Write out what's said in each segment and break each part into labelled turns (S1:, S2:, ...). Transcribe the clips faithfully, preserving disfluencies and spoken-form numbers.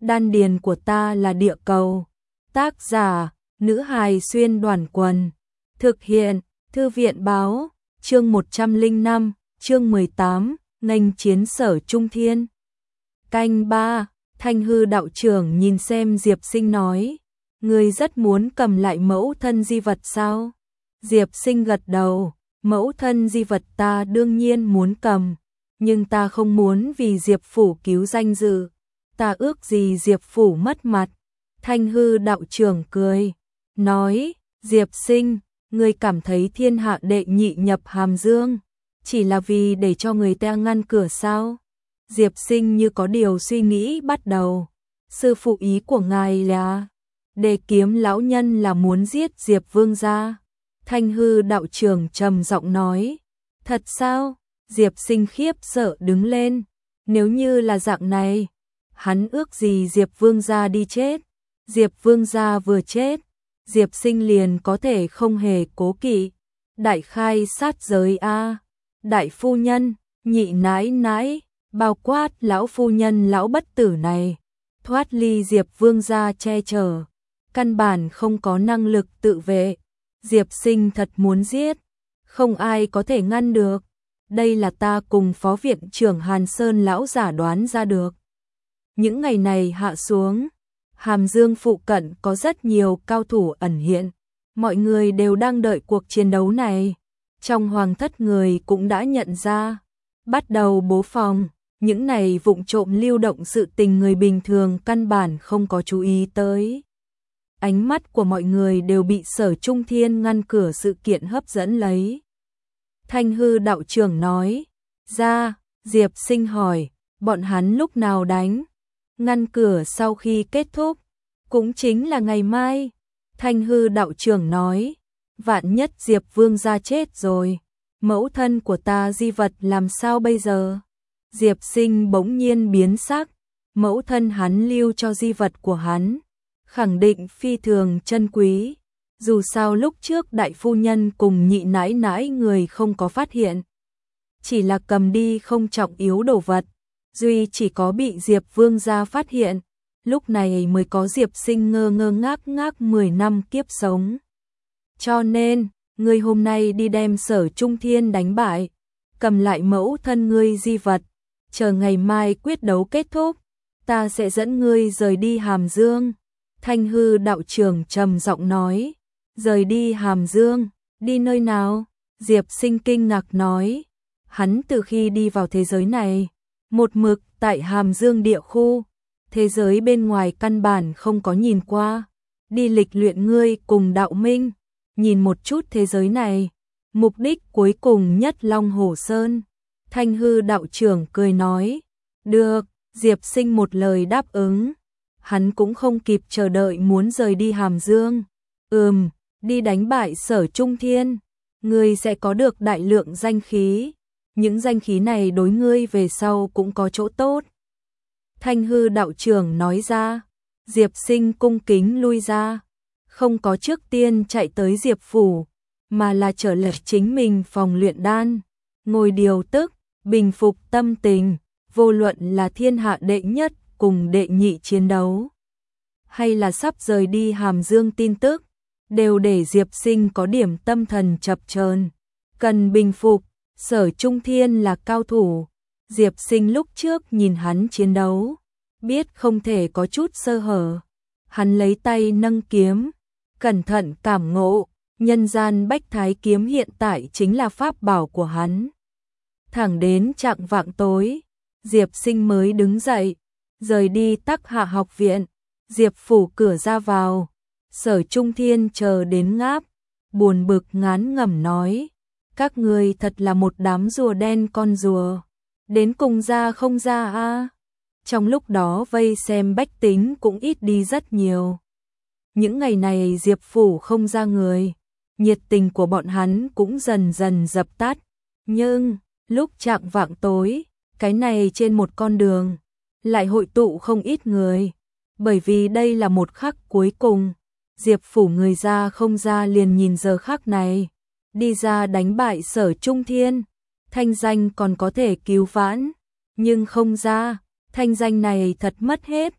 S1: Đan điền của ta là địa cầu. Tác giả, nữ hài xuyên đoàn quần. Thực hiện, thư viện báo, chương một trăm lẻ năm, chương mười tám, nghênh chiến Sở Trung Thiên. Canh ba, Thanh Hư đạo trưởng nhìn xem Diệp Sinh nói, ngươi rất muốn cầm lại mẫu thân di vật sao? Diệp Sinh gật đầu, mẫu thân di vật ta đương nhiên muốn cầm, nhưng ta không muốn vì Diệp Phủ cứu danh dự, ta ước gì Diệp Phủ mất mặt. Thanh Hư đạo trưởng cười, nói, Diệp Sinh, ngươi cảm thấy thiên hạ đệ nhị nhập Hàm Dương, chỉ là vì để cho người ta ngăn cửa sao? Diệp Sinh như có điều suy nghĩ bắt đầu, sư phụ ý của ngài là, Đề Kiếm lão nhân là muốn giết Diệp Vương gia. Thanh Hư đạo trưởng trầm giọng nói, thật sao? Diệp Sinh khiếp sợ đứng lên, nếu như là dạng này, hắn ước gì Diệp Vương gia đi chết. Diệp Vương gia vừa chết, Diệp Sinh liền có thể không hề cố kỵ, đại khai sát giới a. Đại phu nhân, nhị nãi nãi, bao quát lão phu nhân lão bất tử này, thoát ly Diệp Vương gia che chở, căn bản không có năng lực tự vệ. Diệp Sinh thật muốn giết, không ai có thể ngăn được. Đây là ta cùng phó viện trưởng Hàn Sơn lão giả đoán ra được. Những ngày này hạ xuống, Hàm Dương phụ cận có rất nhiều cao thủ ẩn hiện, mọi người đều đang đợi cuộc chiến đấu này. Trong hoàng thất người cũng đã nhận ra, bắt đầu bố phòng, những này vụng trộm lưu động sự tình người bình thường căn bản không có chú ý tới. Ánh mắt của mọi người đều bị Sở Trung Thiên ngăn cửa sự kiện hấp dẫn lấy. Thanh Hư đạo trưởng nói, ra, Diệp Sinh hỏi, bọn hắn lúc nào đánh? Ngăn cửa sau khi kết thúc, cũng chính là ngày mai. Thanh Hư đạo trưởng nói, vạn nhất Diệp Vương gia chết rồi, mẫu thân của ta di vật làm sao bây giờ? Diệp Sinh bỗng nhiên biến sắc, mẫu thân hắn lưu cho di vật của hắn, khẳng định phi thường chân quý. Dù sao lúc trước đại phu nhân cùng nhị nãi nãi người không có phát hiện, chỉ là cầm đi không trọng yếu đồ vật, duy chỉ có bị Diệp Vương gia phát hiện, lúc này mới có Diệp Sinh ngơ ngơ ngác ngác mười năm kiếp sống. Cho nên, ngươi hôm nay đi đem Sở Trung Thiên đánh bại, cầm lại mẫu thân ngươi di vật, chờ ngày mai quyết đấu kết thúc, ta sẽ dẫn ngươi rời đi Hàm Dương. Thanh Hư đạo trưởng trầm giọng nói, rời đi Hàm Dương, đi nơi nào? Diệp Sinh kinh ngạc nói, hắn từ khi đi vào thế giới này, một mực tại Hàm Dương địa khu, thế giới bên ngoài căn bản không có nhìn qua, đi lịch luyện ngươi cùng đạo minh, nhìn một chút thế giới này, mục đích cuối cùng nhất Long Hổ Sơn. Thanh Hư đạo trưởng cười nói, được, Diệp Sinh một lời đáp ứng, hắn cũng không kịp chờ đợi muốn rời đi Hàm Dương. Ừm, đi đánh bại Sở Trung Thiên, ngươi sẽ có được đại lượng danh khí, những danh khí này đối ngươi về sau cũng có chỗ tốt. Thanh Hư đạo trưởng nói ra, Diệp Sinh cung kính lui ra, không có trước tiên chạy tới Diệp Phủ, mà là trở lại chính mình phòng luyện đan, ngồi điều tức, bình phục tâm tình, vô luận là thiên hạ đệ nhất cùng đệ nhị chiến đấu, hay là sắp rời đi Hàm Dương tin tức, đều để Diệp Sinh có điểm tâm thần chập chờn, cần bình phục. Sở Trung Thiên là cao thủ, Diệp Sinh lúc trước nhìn hắn chiến đấu, biết không thể có chút sơ hở. Hắn lấy tay nâng kiếm, cẩn thận cảm ngộ, nhân gian bách thái kiếm hiện tại chính là pháp bảo của hắn. Thẳng đến chạng vạng tối, Diệp Sinh mới đứng dậy, rời đi Tắc Hạ học viện. Diệp Phủ cửa ra vào, Sở Trung Thiên chờ đến ngáp, buồn bực ngán ngẩm nói, các người thật là một đám rùa đen con rùa, đến cùng ra không ra a. À. Trong lúc đó vây xem bách tính cũng ít đi rất nhiều. Những ngày này Diệp Phủ không ra người, nhiệt tình của bọn hắn cũng dần dần dập tắt. Nhưng, lúc chạng vạng tối, cái này trên một con đường, lại hội tụ không ít người. Bởi vì đây là một khắc cuối cùng, Diệp Phủ người ra không ra liền nhìn giờ khắc này. Đi ra đánh bại Sở Trung Thiên, thanh danh còn có thể cứu vãn, nhưng không ra, thanh danh này thật mất hết.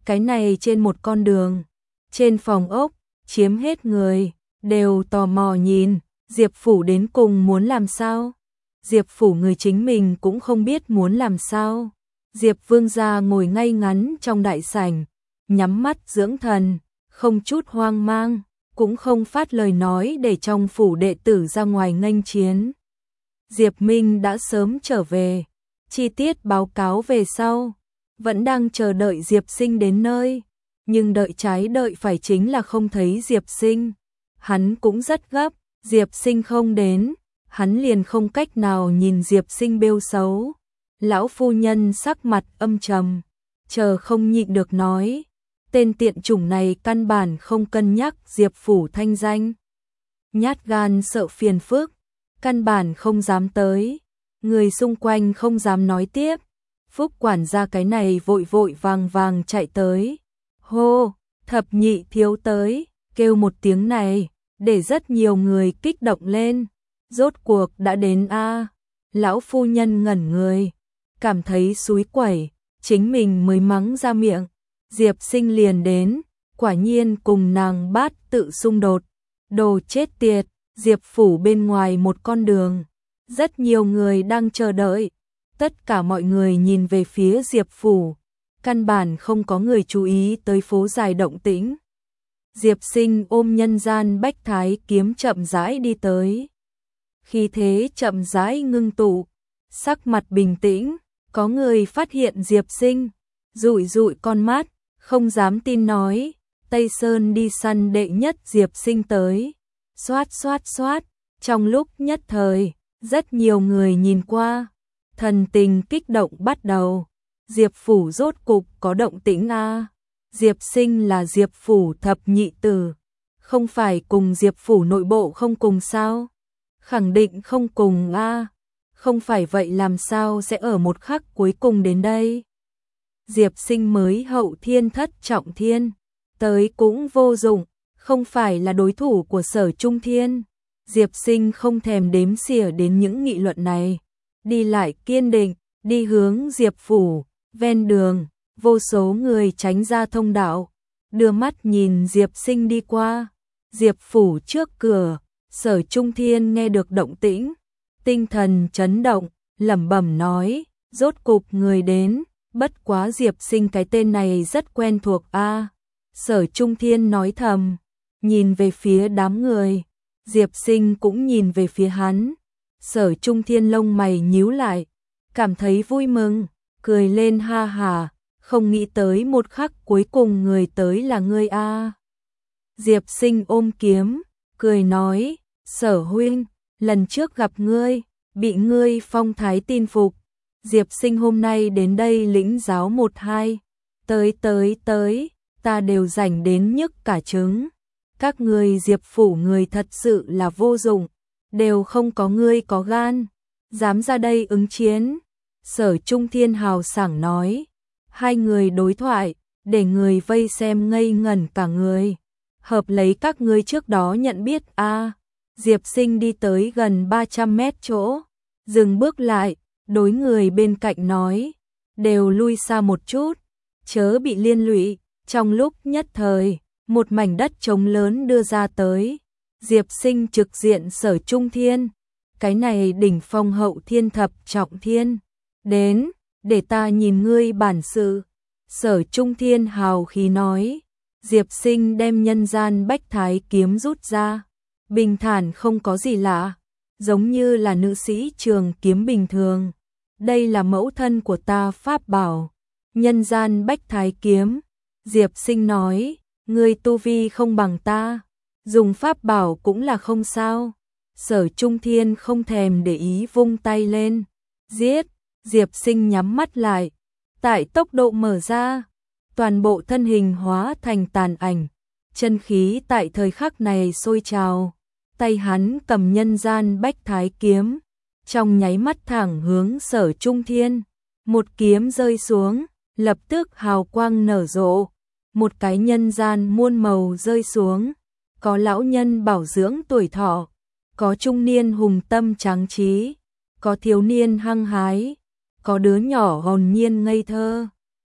S1: cái này trên một con đường, trên phòng ốc, chiếm hết người, đều tò mò nhìn, Diệp Phủ đến cùng muốn làm sao? Diệp Phủ người chính mình cũng không biết muốn làm sao. Diệp Vương gia ngồi ngay ngắn trong đại sảnh, nhắm mắt dưỡng thần, không chút hoang mang, cũng không phát lời nói để trong phủ đệ tử ra ngoài nghênh chiến. Diệp Minh đã sớm trở về, chi tiết báo cáo về sau, vẫn đang chờ đợi Diệp Sinh đến nơi, nhưng đợi trái đợi phải chính là không thấy Diệp Sinh. Hắn cũng rất gấp, Diệp Sinh không đến, hắn liền không cách nào nhìn Diệp Sinh bêu xấu. Lão phu nhân sắc mặt âm trầm, chờ không nhịn được nói, tên tiện chủng này căn bản không cân nhắc Diệp Phủ thanh danh. Nhát gan sợ phiền phức, căn bản không dám tới, người xung quanh không dám nói tiếp. Phúc quản gia cái này vội vội vàng vàng chạy tới. Hô, thập nhị thiếu tới, kêu một tiếng này, để rất nhiều người kích động lên. Rốt cuộc đã đến a. Lão phu nhân ngẩn người, cảm thấy xúi quẩy, chính mình mới mắng ra miệng. Diệp Sinh liền đến, quả nhiên cùng nàng bát tự xung đột. Đồ chết tiệt, Diệp Phủ bên ngoài một con đường, rất nhiều người đang chờ đợi. Tất cả mọi người nhìn về phía Diệp Phủ, căn bản không có người chú ý tới phố dài động tĩnh. Diệp Sinh ôm nhân gian bách thái kiếm chậm rãi đi tới. Khi thế chậm rãi ngưng tụ, sắc mặt bình tĩnh, có người phát hiện Diệp Sinh, dụi dụi con mắt, không dám tin nói, Tây Sơn đi săn đệ nhất Diệp Sinh tới. Xoát xoát xoát, trong lúc nhất thời, rất nhiều người nhìn qua, thần tình kích động bắt đầu. Diệp Phủ rốt cục có động tĩnh a. Diệp Sinh là Diệp Phủ thập nhị tử, không phải cùng Diệp Phủ nội bộ không cùng sao? Khẳng định không cùng a. Không phải vậy làm sao sẽ ở một khắc cuối cùng đến đây? Diệp Sinh mới hậu thiên thất trọng thiên, tới cũng vô dụng, không phải là đối thủ của Sở Trung Thiên. Diệp Sinh không thèm đếm xỉa đến những nghị luận này, đi lại kiên định, đi hướng Diệp Phủ. Ven đường, vô số người tránh ra thông đạo, đưa mắt nhìn Diệp Sinh đi qua. Diệp Phủ trước cửa, Sở Trung Thiên nghe được động tĩnh, tinh thần chấn động, lẩm bẩm nói, rốt cục người đến, bất quá Diệp Sinh cái tên này rất quen thuộc a. Sở Trung Thiên nói thầm, nhìn về phía đám người, Diệp Sinh cũng nhìn về phía hắn. Sở Trung Thiên lông mày nhíu lại, cảm thấy vui mừng, cười lên ha hà, không nghĩ tới một khắc cuối cùng người tới là ngươi a. Diệp Sinh ôm kiếm, cười nói, Sở huynh, lần trước gặp ngươi, bị ngươi phong thái tin phục. Diệp Sinh hôm nay đến đây lĩnh giáo một hai, tới tới tới, ta đều rảnh đến nhức cả trứng. Các ngươi Diệp Phủ người thật sự là vô dụng, đều không có ngươi có gan, dám ra đây ứng chiến. Sở Trung Thiên hào sảng nói, hai người đối thoại, để người vây xem ngây ngẩn cả người. Hợp lấy các ngươi trước đó nhận biết a. Diệp Sinh đi tới gần ba trăm mét chỗ, dừng bước lại, đối người bên cạnh nói, đều lui xa một chút, chớ bị liên lụy. Trong lúc nhất thời, một mảnh đất trống lớn đưa ra tới, Diệp Sinh trực diện Sở Trung Thiên, cái này đỉnh phong hậu thiên thập trọng thiên, đến, để ta nhìn ngươi bản sự. Sở Trung Thiên hào khí nói. Diệp Sinh đem nhân gian bách thái kiếm rút ra, bình thản không có gì lạ, giống như là nữ sĩ trường kiếm bình thường. Đây là mẫu thân của ta pháp bảo, nhân gian bách thái kiếm. Diệp Sinh nói, ngươi tu vi không bằng ta, dùng pháp bảo cũng là không sao. Sở Trung Thiên không thèm để ý vung tay lên, giết. Diệp Sinh nhắm mắt lại, tại tốc độ mở ra, toàn bộ thân hình hóa thành tàn ảnh, chân khí tại thời khắc này sôi trào, tay hắn cầm nhân gian bách thái kiếm, trong nháy mắt thẳng hướng Sở Trung Thiên, một kiếm rơi xuống, lập tức hào quang nở rộ, một cái nhân gian muôn màu rơi xuống, có lão nhân bảo dưỡng tuổi thọ, có trung niên hùng tâm tráng trí, có thiếu niên hăng hái, có đứa nhỏ hồn nhiên ngây thơ.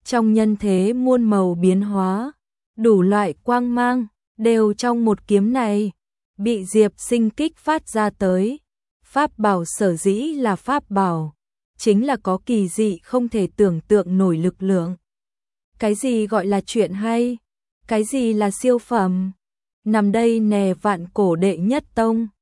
S1: Trong nhân thế muôn màu biến hóa, đủ loại quang mang, đều trong một kiếm này, bị Diệp Sinh kích phát ra tới. Pháp bảo sở dĩ là pháp bảo, chính là có kỳ dị không thể tưởng tượng nổi lực lượng. Cái gì gọi là chuyện hay? Cái gì là siêu phẩm? Nằm đây nè vạn cổ đệ nhất tông.